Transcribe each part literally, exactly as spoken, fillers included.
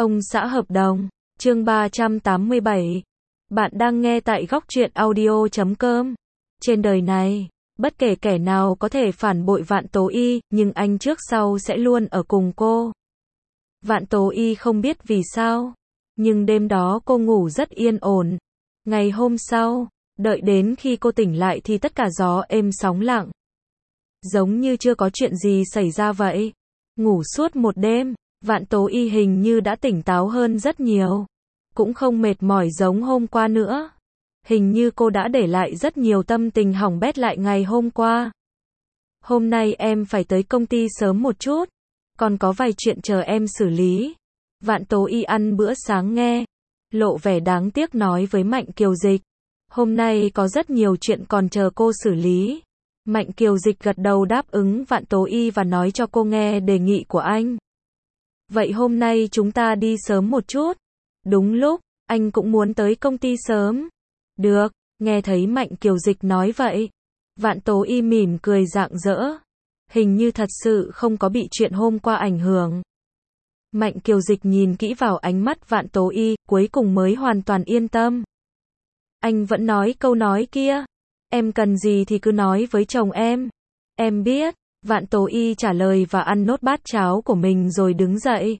Ông xã hợp đồng, chương ba trăm tám mươi bảy. Bạn đang nghe tại góc truyện audio chấm com. Trên đời này, bất kể kẻ nào có thể phản bội Vạn Tố Y, nhưng anh trước sau sẽ luôn ở cùng cô. Vạn Tố Y không biết vì sao, nhưng đêm đó cô ngủ rất yên ổn. Ngày hôm sau, đợi đến khi cô tỉnh lại thì tất cả gió êm sóng lặng. Giống như chưa có chuyện gì xảy ra vậy. Ngủ suốt một đêm, Vạn Tố Y hình như đã tỉnh táo hơn rất nhiều. Cũng không mệt mỏi giống hôm qua nữa. Hình như cô đã để lại rất nhiều tâm tình hỏng bét lại ngày hôm qua. Hôm nay em phải tới công ty sớm một chút. Còn có vài chuyện chờ em xử lý. Vạn Tố Y ăn bữa sáng nghe. Lộ vẻ đáng tiếc nói với Mạnh Kiều Dịch. Hôm nay có rất nhiều chuyện còn chờ cô xử lý. Mạnh Kiều Dịch gật đầu đáp ứng Vạn Tố Y và nói cho cô nghe đề nghị của anh. Vậy hôm nay chúng ta đi sớm một chút. Đúng lúc, anh cũng muốn tới công ty sớm. Được, nghe thấy Mạnh Kiều Dịch nói vậy. Vạn Tố Y mỉm cười rạng rỡ. Hình như thật sự không có bị chuyện hôm qua ảnh hưởng. Mạnh Kiều Dịch nhìn kỹ vào ánh mắt Vạn Tố Y, cuối cùng mới hoàn toàn yên tâm. Anh vẫn nói câu nói kia. Em cần gì thì cứ nói với chồng em. Em biết. Vạn Tố Y trả lời và ăn nốt bát cháo của mình rồi đứng dậy.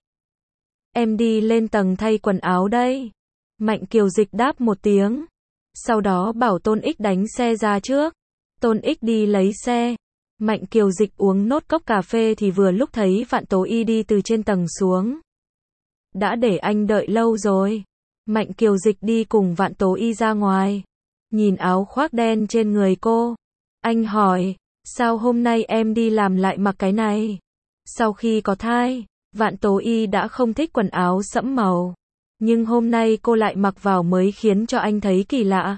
Em đi lên tầng thay quần áo đây. Mạnh Kiều Dịch đáp một tiếng. Sau đó bảo Tôn Ích đánh xe ra trước. Tôn Ích đi lấy xe. Mạnh Kiều Dịch uống nốt cốc cà phê thì vừa lúc thấy Vạn Tố Y đi từ trên tầng xuống. Đã để anh đợi lâu rồi. Mạnh Kiều Dịch đi cùng Vạn Tố Y ra ngoài. Nhìn áo khoác đen trên người cô. Anh hỏi, sao hôm nay em đi làm lại mặc cái này? Sau khi có thai, Vạn Tố Y đã không thích quần áo sẫm màu. Nhưng hôm nay cô lại mặc vào mới khiến cho anh thấy kỳ lạ.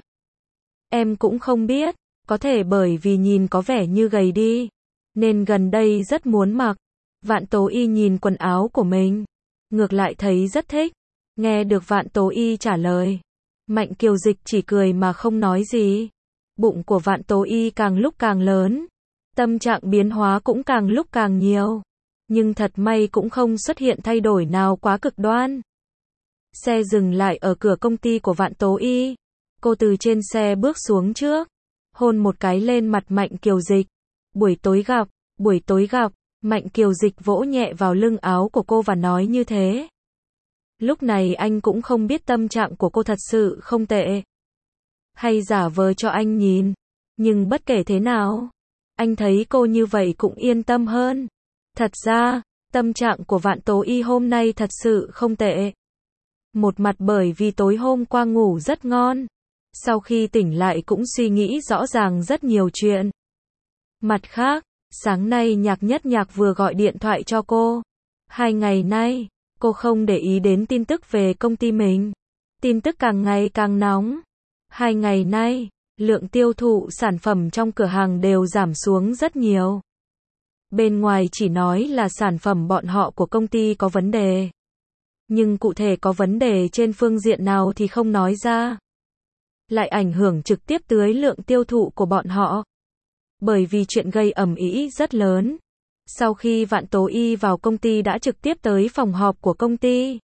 Em cũng không biết, có thể bởi vì nhìn có vẻ như gầy đi. Nên gần đây rất muốn mặc. Vạn Tố Y nhìn quần áo của mình. Ngược lại thấy rất thích. Nghe được Vạn Tố Y trả lời. Mạnh Kiều Dịch chỉ cười mà không nói gì. Bụng của Vạn Tố Y càng lúc càng lớn. Tâm trạng biến hóa cũng càng lúc càng nhiều. Nhưng thật may cũng không xuất hiện thay đổi nào quá cực đoan. Xe dừng lại ở cửa công ty của Vạn Tố Y. Cô từ trên xe bước xuống trước. Hôn một cái lên mặt Mạnh Kiều Dịch. Buổi tối gặp, buổi tối gặp. Mạnh Kiều Dịch vỗ nhẹ vào lưng áo của cô và nói như thế. Lúc này anh cũng không biết tâm trạng của cô thật sự không tệ. Hay giả vờ cho anh nhìn. Nhưng bất kể thế nào, anh thấy cô như vậy cũng yên tâm hơn. Thật ra, tâm trạng của Vạn Tố Y hôm nay thật sự không tệ. Một mặt bởi vì tối hôm qua ngủ rất ngon. Sau khi tỉnh lại cũng suy nghĩ rõ ràng rất nhiều chuyện. Mặt khác, sáng nay Nhạc Nhất Nhạc vừa gọi điện thoại cho cô. Hai ngày nay, cô không để ý đến tin tức về công ty mình. Tin tức càng ngày càng nóng. Hai ngày nay, lượng tiêu thụ sản phẩm trong cửa hàng đều giảm xuống rất nhiều. Bên ngoài chỉ nói là sản phẩm bọn họ của công ty có vấn đề. Nhưng cụ thể có vấn đề trên phương diện nào thì không nói ra. Lại ảnh hưởng trực tiếp tới lượng tiêu thụ của bọn họ. Bởi vì chuyện gây ầm ĩ rất lớn. Sau khi Vạn Tố Y vào công ty đã trực tiếp tới phòng họp của công ty.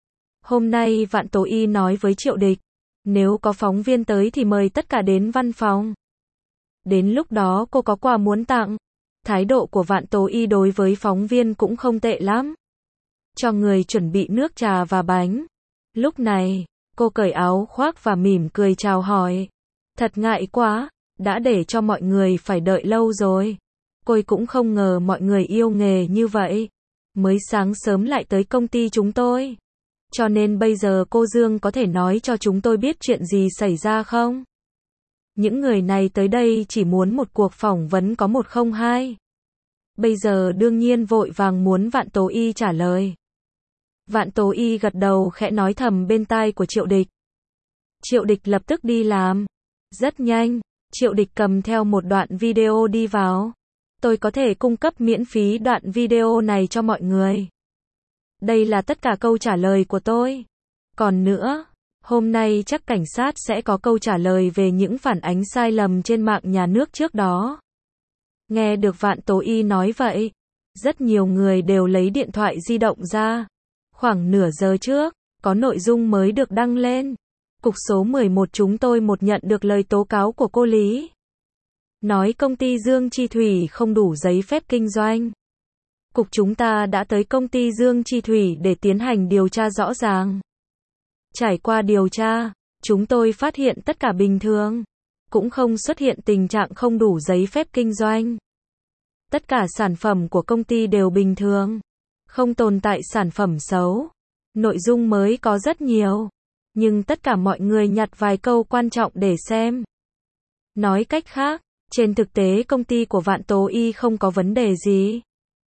Hôm nay Vạn Tố Y nói với Triệu Địch. Nếu có phóng viên tới thì mời tất cả đến văn phòng. Đến lúc đó cô có quà muốn tặng. Thái độ của Vạn Tố Y đối với phóng viên cũng không tệ lắm. Cho người chuẩn bị nước trà và bánh. Lúc này, cô cởi áo khoác và mỉm cười chào hỏi. Thật ngại quá, đã để cho mọi người phải đợi lâu rồi. Cô cũng không ngờ mọi người yêu nghề như vậy. Mới sáng sớm lại tới công ty chúng tôi. Cho nên bây giờ cô Dương có thể nói cho chúng tôi biết chuyện gì xảy ra không? Những người này tới đây chỉ muốn một cuộc phỏng vấn có một không hai. Bây giờ đương nhiên vội vàng muốn Vạn Tố Y trả lời. Vạn Tố Y gật đầu khẽ nói thầm bên tai của Triệu Địch. Triệu Địch lập tức đi làm. Rất nhanh, Triệu Địch cầm theo một đoạn video đi vào. Tôi có thể cung cấp miễn phí đoạn video này cho mọi người. Đây là tất cả câu trả lời của tôi. Còn nữa, hôm nay chắc cảnh sát sẽ có câu trả lời về những phản ánh sai lầm trên mạng nhà nước trước đó. Nghe được Vạn Tố Y nói vậy, rất nhiều người đều lấy điện thoại di động ra. Khoảng nửa giờ trước, có nội dung mới được đăng lên. Cục số mười một chúng tôi một nhận được lời tố cáo của cô Lý. Nói công ty Dương Chi Thủy không đủ giấy phép kinh doanh. Cục chúng ta đã tới công ty Dương Chi Thủy để tiến hành điều tra rõ ràng. Trải qua điều tra, chúng tôi phát hiện tất cả bình thường. Cũng không xuất hiện tình trạng không đủ giấy phép kinh doanh. Tất cả sản phẩm của công ty đều bình thường. Không tồn tại sản phẩm xấu. Nội dung mới có rất nhiều. Nhưng tất cả mọi người nhặt vài câu quan trọng để xem. Nói cách khác, trên thực tế công ty của Vạn Tố Y không có vấn đề gì.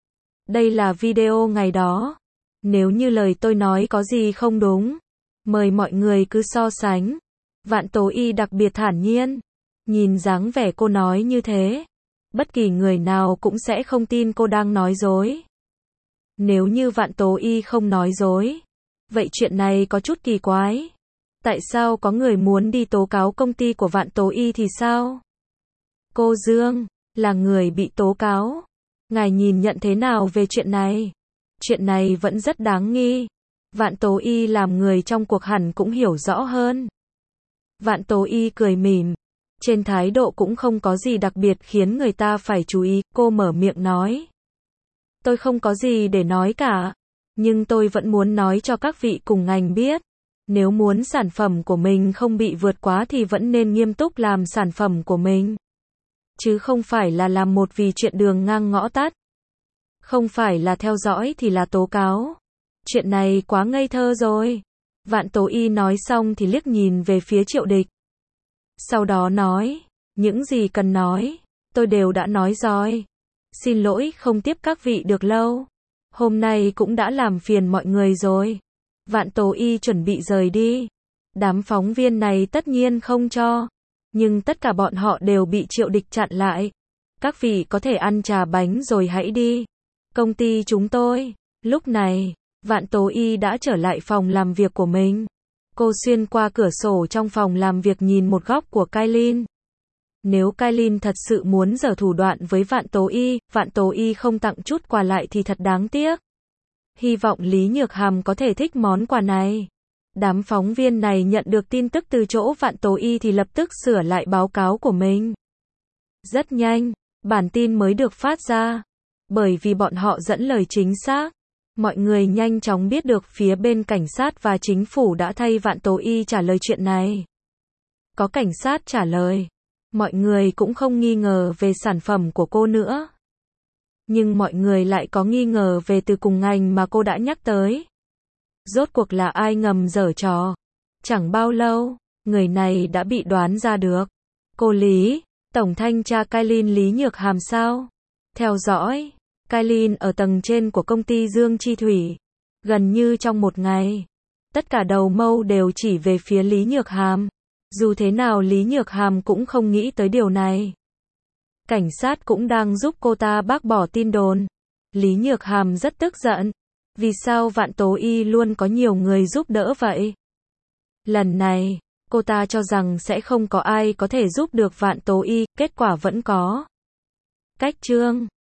Đây là video ngày đó. Nếu như lời tôi nói có gì không đúng, mời mọi người cứ so sánh. Vạn Tố Y đặc biệt thản nhiên. Nhìn dáng vẻ cô nói như thế, bất kỳ người nào cũng sẽ không tin cô đang nói dối. Nếu như Vạn Tố Y không nói dối, vậy chuyện này có chút kỳ quái. Tại sao có người muốn đi tố cáo công ty của Vạn Tố Y thì sao? Cô Dương, là người bị tố cáo. Ngài nhìn nhận thế nào về chuyện này? Chuyện này vẫn rất đáng nghi. Vạn Tố Y làm người trong cuộc hẳn cũng hiểu rõ hơn. Vạn Tố Y cười mỉm. Trên thái độ cũng không có gì đặc biệt khiến người ta phải chú ý. Cô mở miệng nói. Tôi không có gì để nói cả. Nhưng tôi vẫn muốn nói cho các vị cùng ngành biết. Nếu muốn sản phẩm của mình không bị vượt quá thì vẫn nên nghiêm túc làm sản phẩm của mình. Chứ không phải là làm một vì chuyện đường ngang ngõ tắt. Không phải là theo dõi thì là tố cáo. Chuyện này quá ngây thơ rồi. Vạn Tố Y nói xong thì liếc nhìn về phía Triệu Địch. Sau đó nói, những gì cần nói, tôi đều đã nói rồi. Xin lỗi không tiếp các vị được lâu. Hôm nay cũng đã làm phiền mọi người rồi. Vạn Tố Y chuẩn bị rời đi. Đám phóng viên này tất nhiên không cho. Nhưng tất cả bọn họ đều bị Triệu Địch chặn lại. Các vị có thể ăn trà bánh rồi hãy đi. Công ty chúng tôi. Lúc này, Vạn Tố Y đã trở lại phòng làm việc của mình. Cô xuyên qua cửa sổ trong phòng làm việc nhìn một góc của Kailin. Nếu Kailin thật sự muốn giở thủ đoạn với Vạn Tố Y, Vạn Tố Y không tặng chút quà lại thì thật đáng tiếc. Hy vọng Lý Nhược Hàm có thể thích món quà này. Đám phóng viên này nhận được tin tức từ chỗ Vạn Tố Y thì lập tức sửa lại báo cáo của mình. Rất nhanh, bản tin mới được phát ra. Bởi vì bọn họ dẫn lời chính xác. Mọi người nhanh chóng biết được phía bên cảnh sát và chính phủ đã thay Vạn Tố Y trả lời chuyện này. Có cảnh sát trả lời. Mọi người cũng không nghi ngờ về sản phẩm của cô nữa. Nhưng mọi người lại có nghi ngờ về từ cùng ngành mà cô đã nhắc tới. Rốt cuộc là ai ngầm giở trò? Chẳng bao lâu, người này đã bị đoán ra được. Cô Lý, Tổng thanh tra Kailin Lý Nhược Hàm sao? Theo dõi, Kailin ở tầng trên của công ty Dương Chi Thủy. Gần như trong một ngày, tất cả đầu mâu đều chỉ về phía Lý Nhược Hàm. Dù thế nào Lý Nhược Hàm cũng không nghĩ tới điều này. Cảnh sát cũng đang giúp cô ta bác bỏ tin đồn. Lý Nhược Hàm rất tức giận. Vì sao Vạn Tố Y luôn có nhiều người giúp đỡ vậy? Lần này, cô ta cho rằng sẽ không có ai có thể giúp được Vạn Tố Y, kết quả vẫn có. Cách chương